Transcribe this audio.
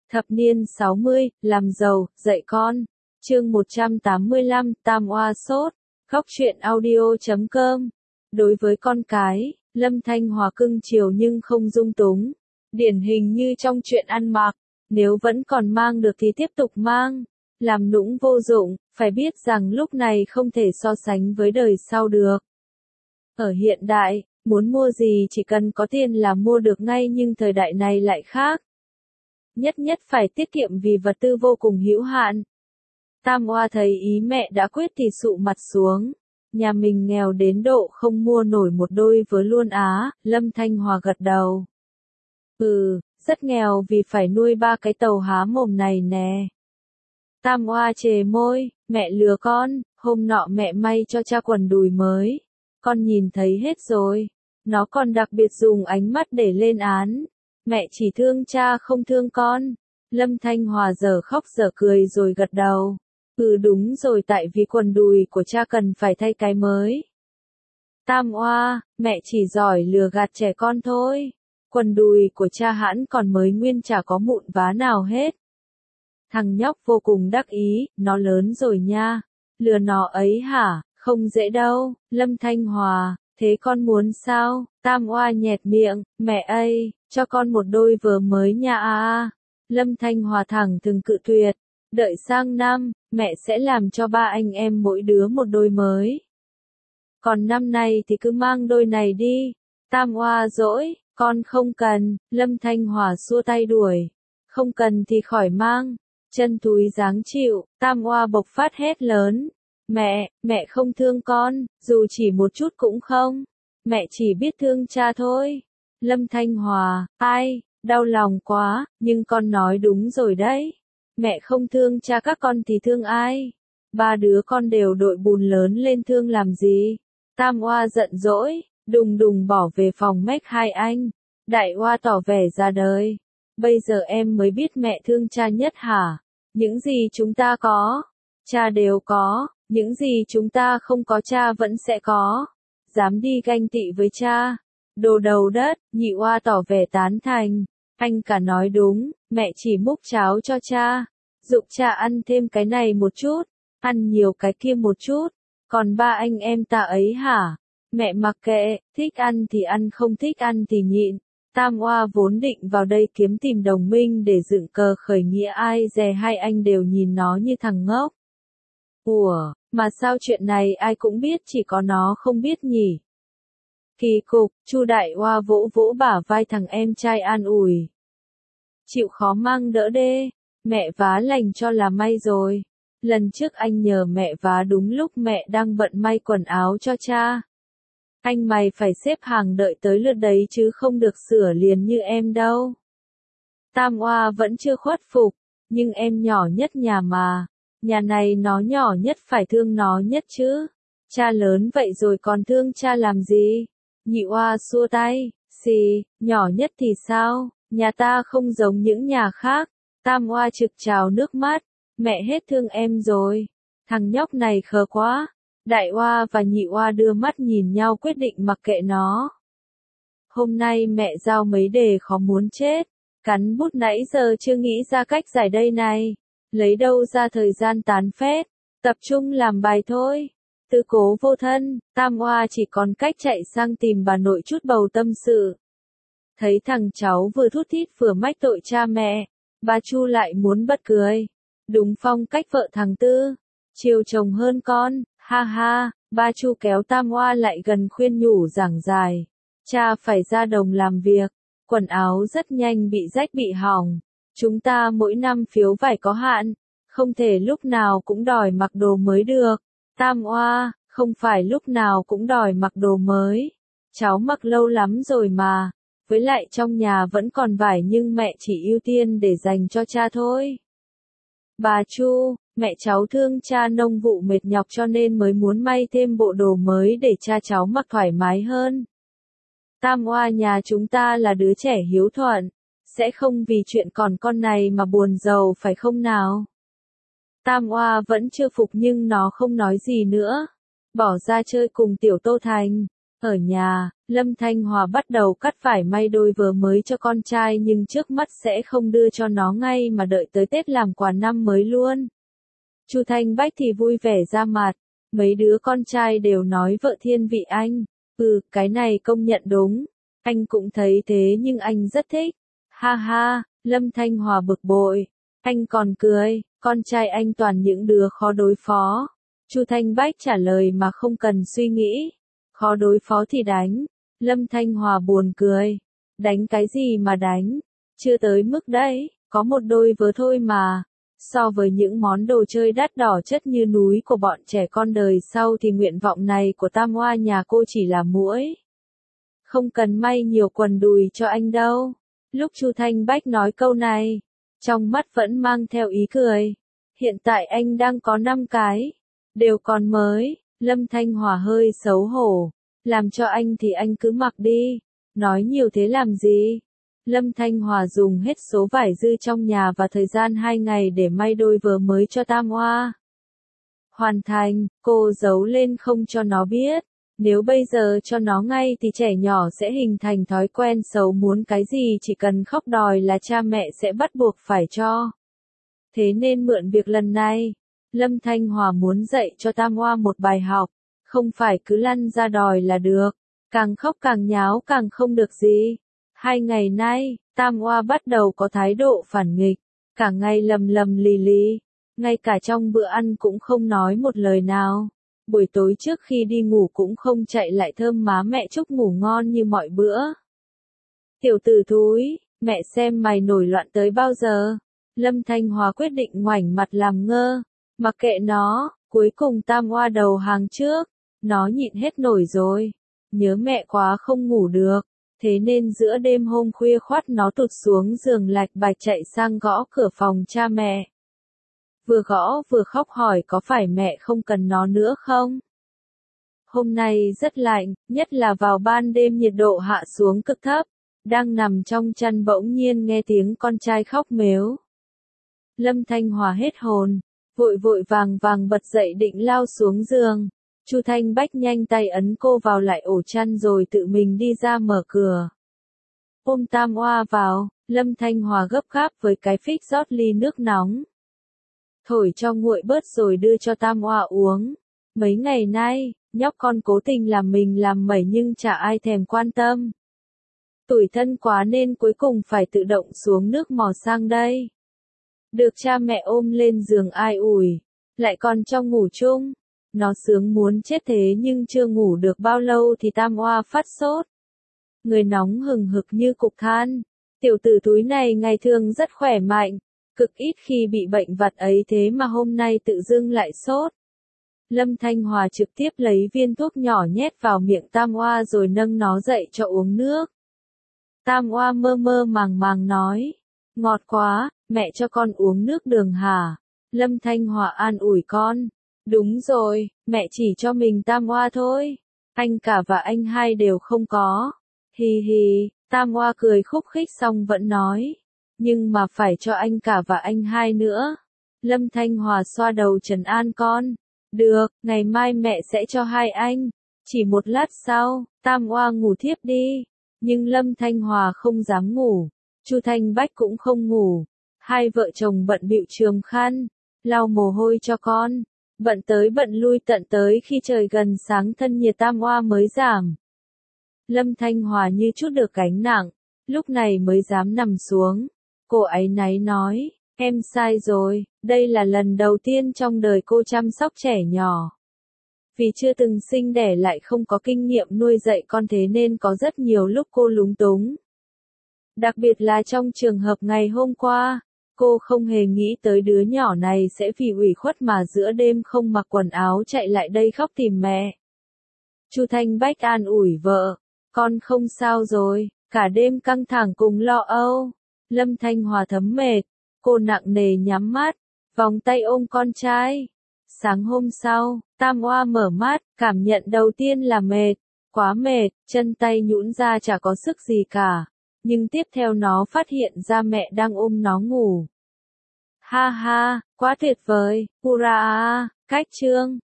Thập niên 60, làm giàu, dạy con. Chương 185, Tam Oa sốt. Góc truyện audio.com. Đối với con cái, Lâm Thanh Hòa cưng chiều nhưng không dung túng. Điển hình như trong chuyện ăn mặc, nếu vẫn còn mang được thì tiếp tục mang. Làm nũng vô dụng, phải biết rằng lúc này không thể so sánh với đời sau được. Ở hiện đại, muốn mua gì chỉ cần có tiền là mua được ngay, nhưng thời đại này lại khác. Nhất nhất phải tiết kiệm vì vật tư vô cùng hữu hạn. Tam Oa thấy ý mẹ đã quyết thì sụ mặt xuống. Nhà mình nghèo đến độ không mua nổi một đôi vớ luôn á. Lâm Thanh Hòa gật đầu. Rất nghèo vì phải nuôi 3 cái tàu há mồm này nè. Tam Oa chề môi, mẹ lừa con, hôm nọ mẹ may cho cha quần đùi mới. Con nhìn thấy hết rồi. Nó còn đặc biệt dùng ánh mắt để lên án. Mẹ chỉ thương cha không thương con. Lâm Thanh Hòa giờ khóc giờ cười rồi gật đầu. Đúng rồi, tại vì quần đùi của cha cần phải thay cái mới. Tam Oa, mẹ chỉ giỏi lừa gạt trẻ con thôi. Quần đùi của cha hãn còn mới nguyên, chả có mụn vá nào hết. Thằng nhóc vô cùng đắc ý, nó lớn rồi nha. Lừa nó ấy hả, không dễ đâu. Lâm Thanh Hòa, thế con muốn sao? Tam Oa nhẹt miệng, mẹ ơi, cho con một đôi vớ mới nha. Lâm Thanh Hòa thẳng thừng cự tuyệt. Đợi sang năm, mẹ sẽ làm cho 3 anh em mỗi đứa một đôi mới. Còn năm nay thì cứ mang đôi này đi. Tam Oa dỗi, con không cần. Lâm Thanh Hòa xua tay đuổi. Không cần thì khỏi mang. Chân túi dáng chịu, Tam Oa bộc phát hét lớn. Mẹ không thương con, dù chỉ một chút cũng không. Mẹ chỉ biết thương cha thôi. Lâm Thanh Hòa, ai, đau lòng quá, nhưng con nói đúng rồi đấy. Mẹ không thương cha các con thì thương ai? 3 đứa con đều đội bùn lớn lên, thương làm gì? Tam Oa giận dỗi, đùng đùng bỏ về phòng mách 2 anh. Đại Oa tỏ vẻ ra đời. Bây giờ em mới biết mẹ thương cha nhất hả? Những gì chúng ta có, cha đều có. Những gì chúng ta không có cha vẫn sẽ có. Dám đi ganh tị với cha. Đồ đầu đất. Nhị Oa tỏ vẻ tán thành. Anh cả nói đúng, mẹ chỉ múc cháo cho cha. Giục cha ăn thêm cái này một chút, ăn nhiều cái kia một chút. Còn 3 anh em ta ấy hả? Mẹ mặc kệ, thích ăn thì ăn, không thích ăn thì nhịn. Tam Oa vốn định vào đây kiếm tìm đồng minh để dựng cờ khởi nghĩa, ai dè 2 anh đều nhìn nó như thằng ngốc. Ủa, mà sao chuyện này ai cũng biết, chỉ có nó không biết nhỉ? Kỳ cục. Chu Đại Oa vỗ vỗ bả vai thằng em trai an ủi. Chịu khó mang đỡ đê, mẹ vá lành cho là may rồi. Lần trước anh nhờ mẹ vá đúng lúc mẹ đang bận may quần áo cho cha. Anh mày phải xếp hàng đợi tới lượt đấy chứ không được sửa liền như em đâu. Tam Oa vẫn chưa khuất phục, nhưng em nhỏ nhất nhà mà. Nhà này nó nhỏ nhất, phải thương nó nhất chứ. Cha lớn vậy rồi còn thương cha làm gì? Nhị Oa xua tay, xì, nhỏ nhất thì sao? Nhà ta không giống những nhà khác. Tam Oa trực trào nước mắt. Mẹ hết thương em rồi. Thằng nhóc này khờ quá. Đại Oa và Nhị Oa đưa mắt nhìn nhau, quyết định mặc kệ nó. Hôm nay mẹ giao mấy đề khó muốn chết. Cắn bút nãy giờ chưa nghĩ ra cách giải đây này. Lấy đâu ra thời gian tán phét. Tập trung làm bài thôi. Tư cố vô thân. Tam Oa chỉ còn cách chạy sang tìm bà nội chút bầu tâm sự. Thấy thằng cháu vừa thút thít vừa mách tội cha mẹ, bà Chu lại muốn bật cười. Đúng phong cách vợ thằng Tư, chiều chồng hơn con, ha ha. Bà Chu kéo Tam Oa lại gần khuyên nhủ giảng giải. Cha phải ra đồng làm việc, quần áo rất nhanh bị rách bị hỏng. Chúng ta mỗi năm phiếu vải có hạn, không thể lúc nào cũng đòi mặc đồ mới được. Tam Oa, không phải lúc nào cũng đòi mặc đồ mới. Cháu mặc lâu lắm rồi mà. Với lại trong nhà vẫn còn vải, nhưng mẹ chỉ ưu tiên để dành cho cha thôi. Bà Chu, mẹ cháu thương cha nông vụ mệt nhọc cho nên mới muốn may thêm bộ đồ mới để cha cháu mặc thoải mái hơn. Tam Oa nhà chúng ta là đứa trẻ hiếu thuận, sẽ không vì chuyện còn con này mà buồn rầu phải không nào? Tam Oa vẫn chưa phục nhưng nó không nói gì nữa. Bỏ ra chơi cùng tiểu Tô Thành. Ở nhà, Lâm Thanh Hòa bắt đầu cắt vải may đôi vớ mới cho con trai nhưng trước mắt sẽ không đưa cho nó ngay mà đợi tới Tết làm quà năm mới luôn. Chu Thanh Bách thì vui vẻ ra mặt, mấy đứa con trai đều nói vợ thiên vị anh. Cái này công nhận đúng, anh cũng thấy thế nhưng anh rất thích. Ha ha, Lâm Thanh Hòa bực bội, anh còn cười, con trai anh toàn những đứa khó đối phó. Chu Thanh Bách trả lời mà không cần suy nghĩ, khó đối phó thì đánh. Lâm Thanh Hòa buồn cười, đánh cái gì mà đánh, chưa tới mức đấy, có một đôi vớ thôi mà. So với những món đồ chơi đắt đỏ chất như núi của bọn trẻ con đời sau thì nguyện vọng này của Tam Hoa nhà cô chỉ là muỗi. Không cần may nhiều quần đùi cho anh đâu. Lúc Chu Thanh Bách nói câu này, trong mắt vẫn mang theo ý cười. Hiện tại anh đang có 5 cái, đều còn mới. Lâm Thanh Hòa hơi xấu hổ, làm cho anh thì anh cứ mặc đi, nói nhiều thế làm gì. Lâm Thanh Hòa dùng hết số vải dư trong nhà và thời gian 2 ngày để may đôi vớ mới cho Tam Hoa. Hoàn thành, cô giấu lên không cho nó biết. Nếu bây giờ cho nó ngay thì trẻ nhỏ sẽ hình thành thói quen xấu, muốn cái gì chỉ cần khóc đòi là cha mẹ sẽ bắt buộc phải cho. Thế nên mượn việc lần này, Lâm Thanh Hòa muốn dạy cho Tam Hoa một bài học, không phải cứ lăn ra đòi là được, càng khóc càng nháo càng không được gì. 2 ngày nay, Tam Hoa bắt đầu có thái độ phản nghịch, cả ngày lầm lầm lì lì, ngay cả trong bữa ăn cũng không nói một lời nào. Buổi tối trước khi đi ngủ cũng không chạy lại thơm má mẹ chúc ngủ ngon như mọi bữa. Tiểu tử thúi, mẹ xem mày nổi loạn tới bao giờ. Lâm Thanh Hòa quyết định ngoảnh mặt làm ngơ, mặc kệ nó, cuối cùng Tam Hoa đầu hàng trước, nó nhịn hết nổi rồi, nhớ mẹ quá không ngủ được, thế nên giữa đêm hôm khuya khoắt nó tụt xuống giường lạch bạch chạy sang gõ cửa phòng cha mẹ. Vừa gõ vừa khóc hỏi có phải mẹ không cần nó nữa không? Hôm nay rất lạnh, nhất là vào ban đêm nhiệt độ hạ xuống cực thấp, đang nằm trong chăn bỗng nhiên nghe tiếng con trai khóc mếu. Lâm Thanh Hòa hết hồn, vội vội vàng vàng bật dậy định lao xuống giường. Chu Thanh Bách nhanh tay ấn cô vào lại ổ chăn rồi tự mình đi ra mở cửa. Ôm Tam Hoa vào, Lâm Thanh Hòa gấp gáp với cái phích rót ly nước nóng. Thổi cho nguội bớt rồi đưa cho Tam Hoa uống. Mấy ngày nay, nhóc con cố tình làm mình làm mẩy nhưng chả ai thèm quan tâm. Tủi thân quá nên cuối cùng phải tự động xuống nước mò sang đây. Được cha mẹ ôm lên giường ai ủi, lại còn trong ngủ chung. Nó sướng muốn chết thế nhưng chưa ngủ được bao lâu thì Tam Hoa phát sốt. Người nóng hừng hực như cục than. Tiểu tử túi này ngày thường rất khỏe mạnh, cực ít khi bị bệnh vặt ấy thế mà hôm nay tự dưng lại sốt. Lâm Thanh Hòa trực tiếp lấy viên thuốc nhỏ nhét vào miệng Tam Hoa rồi nâng nó dậy cho uống nước. Tam Hoa mơ mơ màng màng nói, ngọt quá, mẹ cho con uống nước đường hả? Lâm Thanh Hòa an ủi con, đúng rồi, mẹ chỉ cho mình Tam Hoa thôi, anh cả và anh hai đều không có. Hì hì, Tam Hoa cười khúc khích xong vẫn nói, nhưng mà phải cho anh cả và anh hai nữa. Lâm Thanh Hòa xoa đầu trấn an con, được, ngày mai mẹ sẽ cho hai anh. Chỉ một lát sau, Tam Hoa ngủ thiếp đi, nhưng Lâm Thanh Hòa không dám ngủ, Chu Thanh Bách cũng không ngủ. Hai vợ chồng bận bịu chườm khăn, lau mồ hôi cho con, bận tới bận lui tận tới khi trời gần sáng thân nhiệt Tam Hoa mới giảm. Lâm Thanh Hòa như chút được gánh nặng, lúc này mới dám nằm xuống. Cô áy náy nói, em sai rồi, đây là lần đầu tiên trong đời cô chăm sóc trẻ nhỏ. Vì chưa từng sinh đẻ lại không có kinh nghiệm nuôi dạy con thế nên có rất nhiều lúc cô lúng túng. Đặc biệt là trong trường hợp ngày hôm qua, cô không hề nghĩ tới đứa nhỏ này sẽ vì ủy khuất mà giữa đêm không mặc quần áo chạy lại đây khóc tìm mẹ. Chu Thanh Bách an ủi vợ, con không sao rồi, cả đêm căng thẳng cùng lo âu. Lâm Thanh Hòa thấm mệt, cô nặng nề nhắm mắt, vòng tay ôm con trai. Sáng hôm sau, Tam Hoa mở mắt, cảm nhận đầu tiên là mệt, quá mệt, chân tay nhũn ra chả có sức gì cả. Nhưng tiếp theo nó phát hiện ra mẹ đang ôm nó ngủ. Ha ha, quá tuyệt vời, hurra, cách chương.